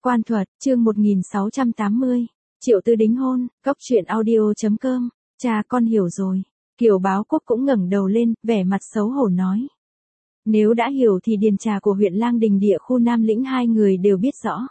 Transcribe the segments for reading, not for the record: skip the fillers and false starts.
Quan thuật, chương 1680. Triệu Tư đính hôn, góc truyện audio.com. Cha con hiểu rồi. Kiều Báo Quốc cũng ngẩng đầu lên, vẻ mặt xấu hổ nói. Nếu đã hiểu thì điền trà của huyện Lang Đình địa khu Nam Lĩnh hai người đều biết rõ.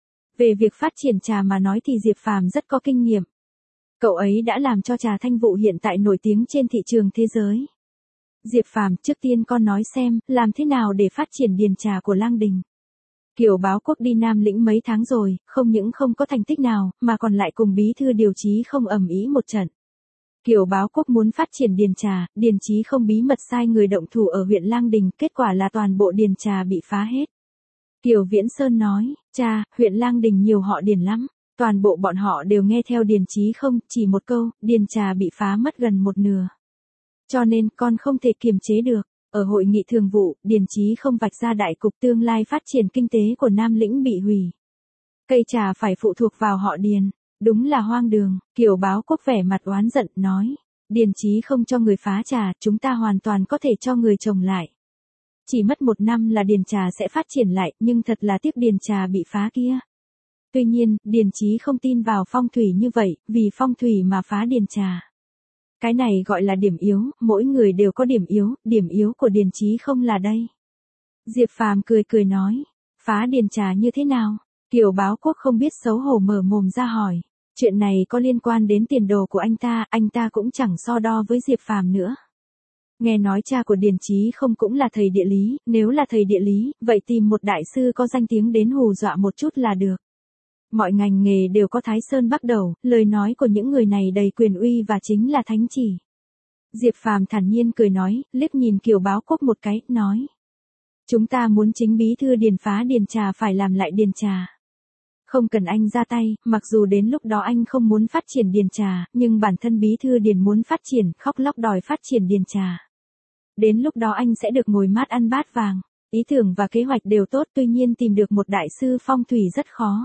Về việc phát triển trà mà nói thì Diệp Phàm rất có kinh nghiệm. Cậu ấy đã làm cho trà Thanh Vụ hiện tại nổi tiếng trên thị trường thế giới. Diệp Phàm, trước tiên con nói xem, làm thế nào để phát triển điền trà của Lang Đình. Kiều Báo Quốc đi Nam Lĩnh mấy tháng rồi, không những không có thành tích nào, mà còn lại cùng bí thư điều chí không ầm ĩ một trận. Kiều Báo Quốc muốn phát triển điền trà, điền chí không bí mật sai người động thủ ở huyện Lang Đình, kết quả là toàn bộ điền trà bị phá hết. Kiều Viễn Sơn nói, cha, huyện Lang Đình nhiều họ điền lắm, toàn bộ bọn họ đều nghe theo điền chí không, chỉ một câu, điền trà bị phá mất gần một nửa. Cho nên con không thể kiềm chế được. Ở hội nghị thường vụ, điền chí không vạch ra đại cục tương lai phát triển kinh tế của Nam Lĩnh bị hủy. Cây trà phải phụ thuộc vào họ điền. Đúng là hoang đường. Kiều Báo Quốc vẻ mặt oán giận, nói. Điền chí không cho người phá trà, chúng ta hoàn toàn có thể cho người trồng lại. Chỉ mất 1 năm là điền trà sẽ phát triển lại, nhưng thật là tiếc điền trà bị phá kia. Tuy nhiên, điền chí không tin vào phong thủy như vậy, vì phong thủy mà phá điền trà. Cái này gọi là điểm yếu, mỗi người đều có điểm yếu của điền chí không là đây. Diệp Phàm cười cười nói, phá điền trà như thế nào? Kiều Báo Quốc không biết xấu hổ mở mồm ra hỏi, chuyện này có liên quan đến tiền đồ của anh ta cũng chẳng so đo với Diệp Phàm nữa. Nghe nói cha của điền chí không cũng là thầy địa lý, nếu là thầy địa lý, vậy tìm một đại sư có danh tiếng đến hù dọa một chút là được. Mọi ngành nghề đều có Thái Sơn bắt đầu, lời nói của những người này đầy quyền uy và chính là thánh chỉ. Diệp Phàm thản nhiên cười nói, liếc nhìn Kiều Báo Quốc một cái, nói. Chúng ta muốn chính bí thư điền phá điền trà phải làm lại điền trà. Không cần anh ra tay, mặc dù đến lúc đó anh không muốn phát triển điền trà, nhưng bản thân bí thư điền muốn phát triển, khóc lóc đòi phát triển điền trà. Đến lúc đó anh sẽ được ngồi mát ăn bát vàng. Ý tưởng và kế hoạch đều tốt, tuy nhiên tìm được một đại sư phong thủy rất khó.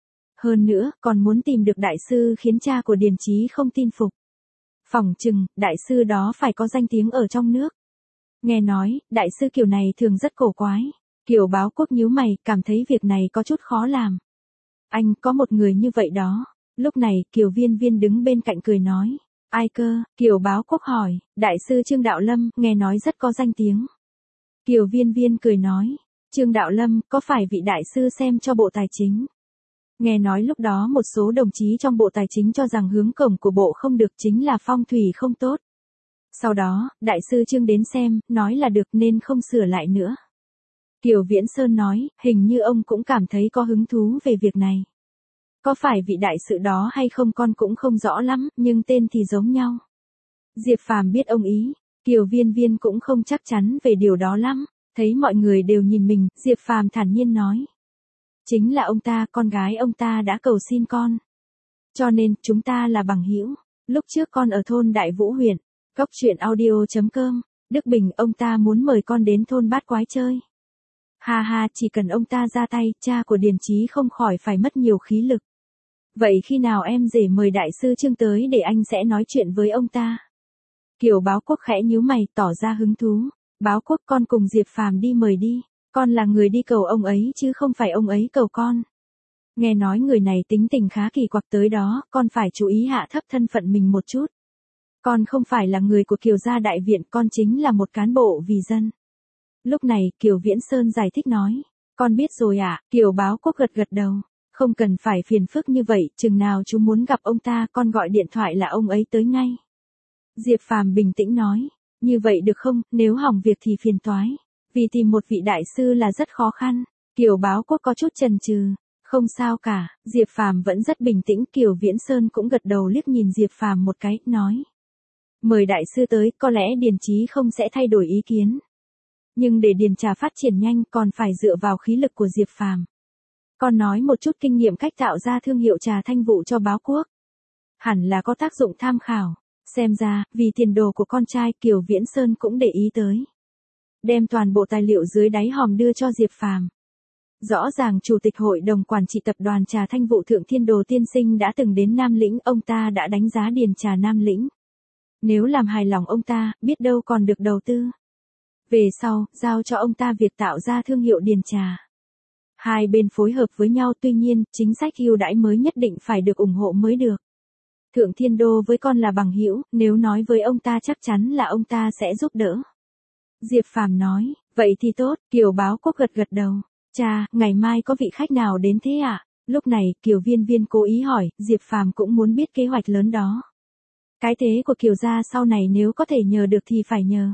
Hơn nữa, còn muốn tìm được đại sư khiến cha của điền chí không tin phục. Phỏng chừng, đại sư đó phải có danh tiếng ở trong nước. Nghe nói, đại sư kiểu này thường rất cổ quái. Kiều Báo Quốc nhíu mày, cảm thấy việc này có chút khó làm. Anh, có một người như vậy đó. Lúc này, Kiều Viên Viên đứng bên cạnh cười nói. Ai cơ? Kiều Báo Quốc hỏi, đại sư Trương Đạo Lâm, nghe nói rất có danh tiếng. Kiều Viên Viên cười nói, Trương Đạo Lâm, có phải vị đại sư xem cho Bộ Tài chính? Nghe nói lúc đó một số đồng chí trong Bộ Tài chính cho rằng hướng cổng của bộ không được, chính là phong thủy không tốt. Sau đó, đại sư Trương đến xem, nói là được nên không sửa lại nữa. Kiều Viễn Sơn nói, hình như ông cũng cảm thấy có hứng thú về việc này. Có phải vị đại sự đó hay không con cũng không rõ lắm, nhưng tên thì giống nhau. Diệp Phàm biết ông ý, Kiều Viên Viên cũng không chắc chắn về điều đó lắm. Thấy mọi người đều nhìn mình, Diệp Phàm thản nhiên nói. Chính là ông ta, con gái ông ta đã cầu xin con. Cho nên, chúng ta là bằng hữu. Lúc trước con ở thôn Đại Vũ huyện, góc truyện audio.com, Đức Bình ông ta muốn mời con đến thôn Bát Quái chơi. Ha ha, chỉ cần ông ta ra tay, cha của điền chí không khỏi phải mất nhiều khí lực. Vậy khi nào em rể mời đại sư Trương tới để anh sẽ nói chuyện với ông ta? Kiều Báo Quốc khẽ nhíu mày, tỏ ra hứng thú. Báo Quốc, con cùng Diệp Phàm đi mời đi. Con là người đi cầu ông ấy chứ không phải ông ấy cầu con. Nghe nói người này tính tình khá kỳ quặc, tới đó, con phải chú ý hạ thấp thân phận mình một chút. Con không phải là người của Kiều gia đại viện, con chính là một cán bộ vì dân. Lúc này, Kiều Viễn Sơn giải thích nói. Con biết rồi ạ. Kiều Báo Quốc gật gật đầu. Không cần phải phiền phức như vậy, chừng nào chú muốn gặp ông ta, con gọi điện thoại là ông ấy tới ngay. Diệp Phàm bình tĩnh nói. Như vậy được không, nếu hỏng việc thì phiền toái. Vì tìm một vị đại sư là rất khó khăn. Kiều Báo Quốc có chút chần chừ. Không sao cả, Diệp Phàm vẫn rất bình tĩnh. Kiều Viễn Sơn cũng gật đầu liếc nhìn Diệp Phàm một cái, nói. Mời đại sư tới, có lẽ điền chí không sẽ thay đổi ý kiến. Nhưng để điền trà phát triển nhanh còn phải dựa vào khí lực của Diệp Phàm. Con nói một chút kinh nghiệm cách tạo ra thương hiệu trà Thanh Vụ cho Báo Quốc. Hẳn là có tác dụng tham khảo. Xem ra, vì tiền đồ của con trai, Kiều Viễn Sơn cũng để ý tới. Đem toàn bộ tài liệu dưới đáy hòm đưa cho Diệp Phàm. Rõ ràng Chủ tịch Hội đồng Quản trị Tập đoàn Trà Thanh Vụ Thượng Thiên Đồ Tiên Sinh đã từng đến Nam Lĩnh, ông ta đã đánh giá điền trà Nam Lĩnh. Nếu làm hài lòng ông ta, biết đâu còn được đầu tư. Về sau, giao cho ông ta việc tạo ra thương hiệu điền trà. Hai bên phối hợp với nhau, tuy nhiên, chính sách ưu đãi mới nhất định phải được ủng hộ mới được. Thượng Thiên Đô với con là bằng hữu, nếu nói với ông ta chắc chắn là ông ta sẽ giúp đỡ. Diệp Phàm nói, vậy thì tốt, Kiều Báo Quốc gật gật đầu. Cha, ngày mai có vị khách nào đến thế ạ? Lúc này, Kiều Viên Viên cố ý hỏi, Diệp Phàm cũng muốn biết kế hoạch lớn đó. Cái thế của Kiều gia sau này nếu có thể nhờ được thì phải nhờ.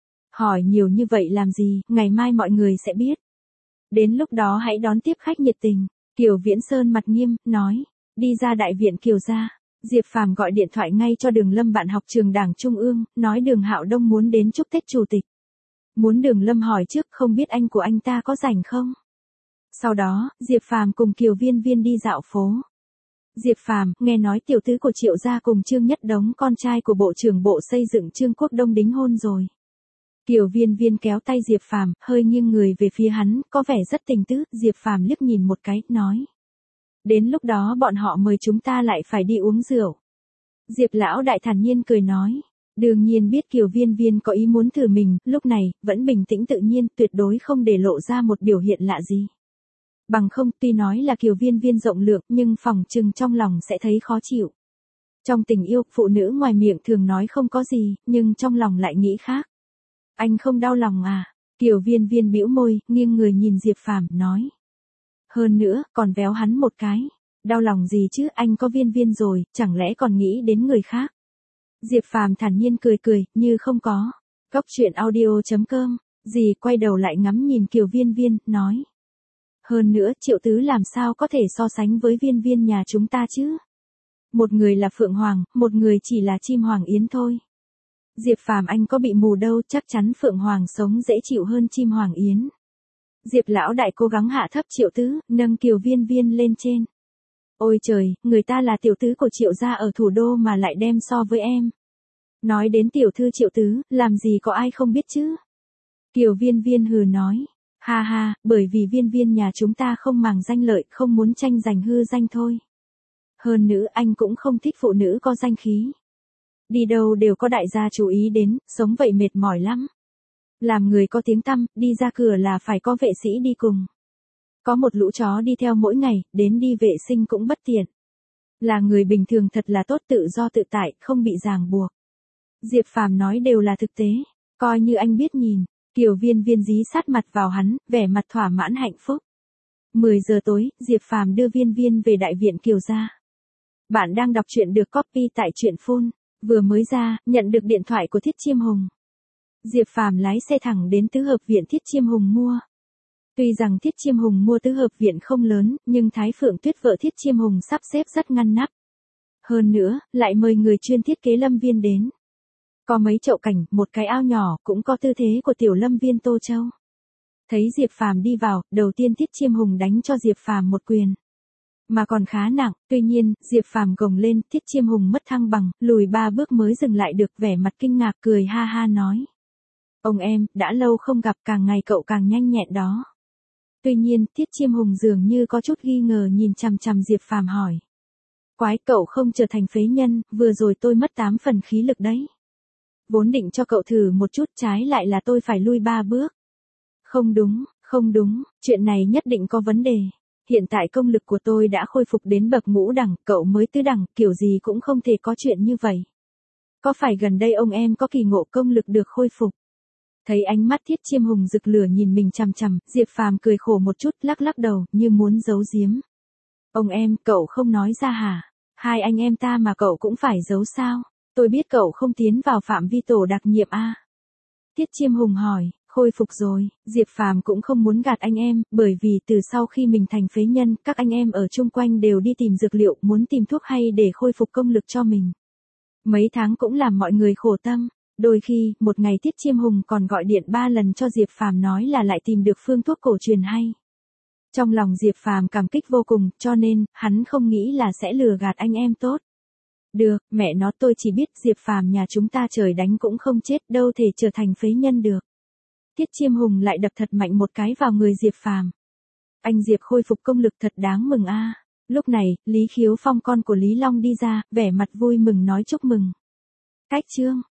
Hỏi nhiều như vậy làm gì, ngày mai mọi người sẽ biết. Đến lúc đó hãy đón tiếp khách nhiệt tình. Kiều Viễn Sơn mặt nghiêm, nói, đi ra đại viện Kiều gia. Diệp Phàm gọi điện thoại ngay cho Đường Lâm bạn học trường Đảng Trung ương, nói Đường Hạo Đông muốn đến chúc Tết chủ tịch. Muốn Đường Lâm hỏi trước không biết anh của anh ta có rảnh không? Sau đó, Diệp Phàm cùng Kiều Viên Viên đi dạo phố. Diệp Phàm, nghe nói tiểu tứ của Triệu gia cùng Trương Nhất Đống con trai của Bộ trưởng Bộ Xây dựng Trương Quốc Đông đính hôn rồi. Kiều Viên Viên kéo tay Diệp Phàm, hơi nghiêng người về phía hắn, có vẻ rất tình tứ. Diệp Phàm liếc nhìn một cái, nói. Đến lúc đó bọn họ mời chúng ta lại phải đi uống rượu. Diệp lão đại thản nhiên cười nói. Đương nhiên biết Kiều Viên Viên có ý muốn thử mình, lúc này, vẫn bình tĩnh tự nhiên, tuyệt đối không để lộ ra một biểu hiện lạ gì. Bằng không, tuy nói là Kiều Viên Viên rộng lượng, nhưng phỏng chừng trong lòng sẽ thấy khó chịu. Trong tình yêu, phụ nữ ngoài miệng thường nói không có gì, nhưng trong lòng lại nghĩ khác. Anh không đau lòng à? Kiều Viên Viên bĩu môi, nghiêng người nhìn Diệp Phàm, nói. Hơn nữa, còn véo hắn một cái. Đau lòng gì chứ, anh có Viên Viên rồi, chẳng lẽ còn nghĩ đến người khác? Diệp Phàm thản nhiên cười cười, như không có. Góc truyện audio.com, dì quay đầu lại ngắm nhìn Kiều Viên Viên, nói. Hơn nữa, Triệu Tứ làm sao có thể so sánh với Viên Viên nhà chúng ta chứ? Một người là Phượng Hoàng, một người chỉ là chim Hoàng Yến thôi. Diệp Phàm anh có bị mù đâu, chắc chắn Phượng Hoàng sống dễ chịu hơn chim Hoàng Yến. Diệp lão đại cố gắng hạ thấp Triệu Tứ, nâng Kiều Viên Viên lên trên. Ôi trời, người ta là tiểu tứ của Triệu gia ở thủ đô mà lại đem so với em. Nói đến tiểu thư Triệu Tứ, làm gì có ai không biết chứ? Kiều Viên Viên hừ nói. Ha ha, bởi vì Viên Viên nhà chúng ta không màng danh lợi, không muốn tranh giành hư danh thôi. Hơn nữa anh cũng không thích phụ nữ có danh khí. Đi đâu đều có đại gia chú ý đến, sống vậy mệt mỏi lắm. Làm người có tiếng tăm, đi ra cửa là phải có vệ sĩ đi cùng. Có một lũ chó đi theo mỗi ngày, đến đi vệ sinh cũng bất tiện. Là người bình thường thật là tốt, tự do tự tại, không bị ràng buộc. Diệp Phàm nói đều là thực tế, coi như anh biết nhìn. Kiều Viên Viên dí sát mặt vào hắn, vẻ mặt thỏa mãn hạnh phúc. 10 giờ tối, Diệp Phàm đưa Viên Viên về đại viện Kiều gia. Bạn đang đọc truyện được copy tại truyện phone. Vừa mới ra, nhận được điện thoại của Thiết Chiêm Hùng. Diệp Phàm lái xe thẳng đến tứ hợp viện Thiết Chiêm Hùng mua. Tuy rằng Thiết Chiêm Hùng mua tứ hợp viện không lớn, nhưng Thái Phượng Tuyết vợ Thiết Chiêm Hùng sắp xếp rất ngăn nắp. Hơn nữa, lại mời người chuyên thiết kế lâm viên đến. Có mấy chậu cảnh, một cái ao nhỏ, cũng có tư thế của tiểu lâm viên Tô Châu. Thấy Diệp Phàm đi vào, đầu tiên Thiết Chiêm Hùng đánh cho Diệp Phàm một quyền. Mà còn khá nặng, tuy nhiên, Diệp Phàm gồng lên, Thiết Chiêm Hùng mất thăng bằng, lùi 3 bước mới dừng lại được, vẻ mặt kinh ngạc cười ha ha nói. Ông em, đã lâu không gặp, càng ngày cậu càng nhanh nhẹn đó. Tuy nhiên, Thiết Chiêm Hùng dường như có chút nghi ngờ nhìn chằm chằm Diệp Phàm hỏi. Quái, cậu không trở thành phế nhân, vừa rồi tôi mất 8 phần khí lực đấy. Vốn định cho cậu thử một chút, trái lại là tôi phải lui 3 bước. Không đúng, chuyện này nhất định có vấn đề. Hiện tại công lực của tôi đã khôi phục đến bậc ngũ đẳng, cậu mới tứ đẳng, kiểu gì cũng không thể có chuyện như vậy. Có phải gần đây ông em có kỳ ngộ công lực được khôi phục? Thấy ánh mắt Thiết Chiêm Hùng rực lửa nhìn mình chằm chằm, Diệp Phàm cười khổ một chút, lắc lắc đầu, như muốn giấu giếm. Ông em, cậu không nói ra hả? Hai anh em ta mà cậu cũng phải giấu sao? Tôi biết cậu không tiến vào phạm vi tổ đặc nhiệm a. Thiết Chiêm Hùng hỏi, khôi phục rồi, Diệp Phàm cũng không muốn gạt anh em, bởi vì từ sau khi mình thành phế nhân, các anh em ở chung quanh đều đi tìm dược liệu, muốn tìm thuốc hay để khôi phục công lực cho mình. Mấy tháng cũng làm mọi người khổ tâm. Đôi khi, một ngày Thiết Chiêm Hùng còn gọi điện 3 lần cho Diệp Phàm nói là lại tìm được phương thuốc cổ truyền hay. Trong lòng Diệp Phàm cảm kích vô cùng, cho nên, hắn không nghĩ là sẽ lừa gạt anh em tốt. Được, mẹ nó, tôi chỉ biết Diệp Phàm nhà chúng ta trời đánh cũng không chết, đâu thể trở thành phế nhân được. Thiết Chiêm Hùng lại đập thật mạnh một cái vào người Diệp Phàm. Anh Diệp khôi phục công lực thật đáng mừng a. Lúc này, Lý Khiếu Phong con của Lý Long đi ra, vẻ mặt vui mừng nói chúc mừng. Cách chương